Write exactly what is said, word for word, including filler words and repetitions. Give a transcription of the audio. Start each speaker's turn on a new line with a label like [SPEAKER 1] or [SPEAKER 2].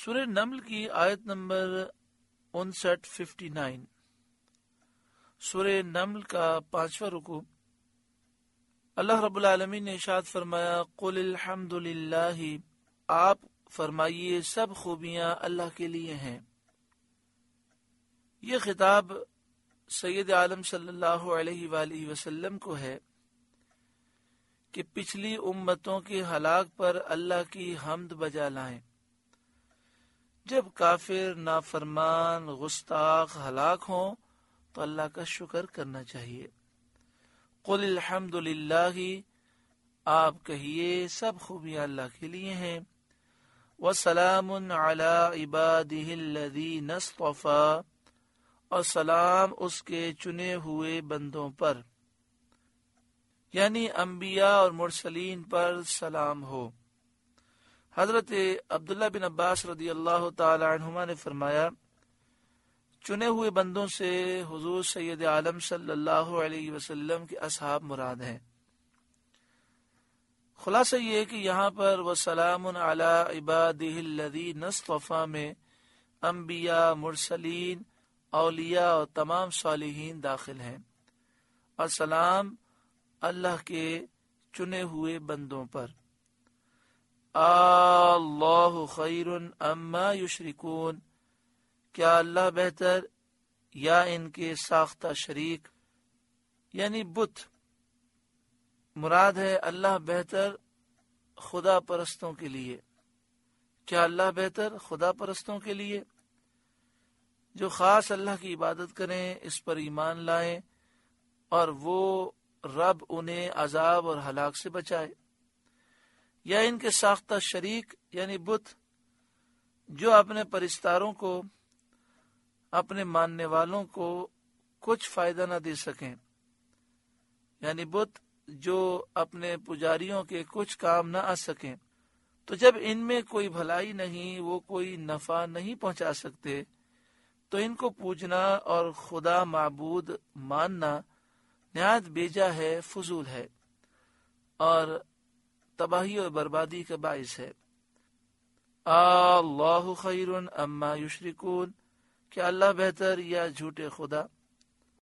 [SPEAKER 1] سورہ نمل کی آیت نمبر انسٹھ ففٹی نائن، سورہ نمل کا پانچواں رکوع۔ اللہ رب العالمین نے ارشاد فرمایا قل الحمد للہ، آپ فرمائیے سب خوبیاں اللہ کے لیے ہیں۔ یہ خطاب سید عالم صلی اللہ علیہ وآلہ وسلم کو ہے کہ پچھلی امتوں کے ہلاک پر اللہ کی حمد بجا لائیں۔ جب کافر، نافرمان، گستاخ ہلاک ہوں تو اللہ کا شکر کرنا چاہیے۔ قل الحمد للہ، آپ کہیے سب خوبیاں اللہ کے لیے ہیں۔ وسلام علی عبادہ الذین اصطفیٰ، اور سلام اس کے چنے ہوئے بندوں پر، یعنی انبیاء اور مرسلین پر سلام ہو۔ حضرت عبداللہ بن عباس رضی اللہ تعالی عنہما نے فرمایا، چنے ہوئے بندوں سے حضور سید عالم صلی اللہ علیہ وسلم کے اصحاب مراد ہیں۔ خلاصہ یہ کہ یہاں پر وسلام علی عبادہ الذین اصطفیٰ میں انبیاء، مرسلین، اولیاء اور تمام صالحین داخل ہیں، اور سلام اللہ کے چنے ہوئے بندوں پر۔ اللہ خیر اما یشرکون، کیا اللہ بہتر یا ان کے ساختہ شریک، یعنی بت مراد ہے اللہ بہتر خدا پرستوں کے لیے۔ کیا اللہ بہتر خدا پرستوں کے لیے جو خاص اللہ کی عبادت کریں، اس پر ایمان لائیں اور وہ رب انہیں عذاب اور ہلاک سے بچائے، یا ان کے ساختہ شریک یعنی بت جو اپنے پرستاروں کو، اپنے ماننے والوں کو کچھ فائدہ نہ دے سکیں، یعنی بت جو اپنے پجاریوں کے کچھ کام نہ آ سکیں۔ تو جب ان میں کوئی بھلائی نہیں، وہ کوئی نفع نہیں پہنچا سکتے، تو ان کو پوجنا اور خدا معبود ماننا نہایت بیجا ہے، فضول ہے اور تباہی اور بربادی کا باعث ہے۔ اللہ خیر اما یشرکون، کہ اللہ بہتر یا جھوٹے خدا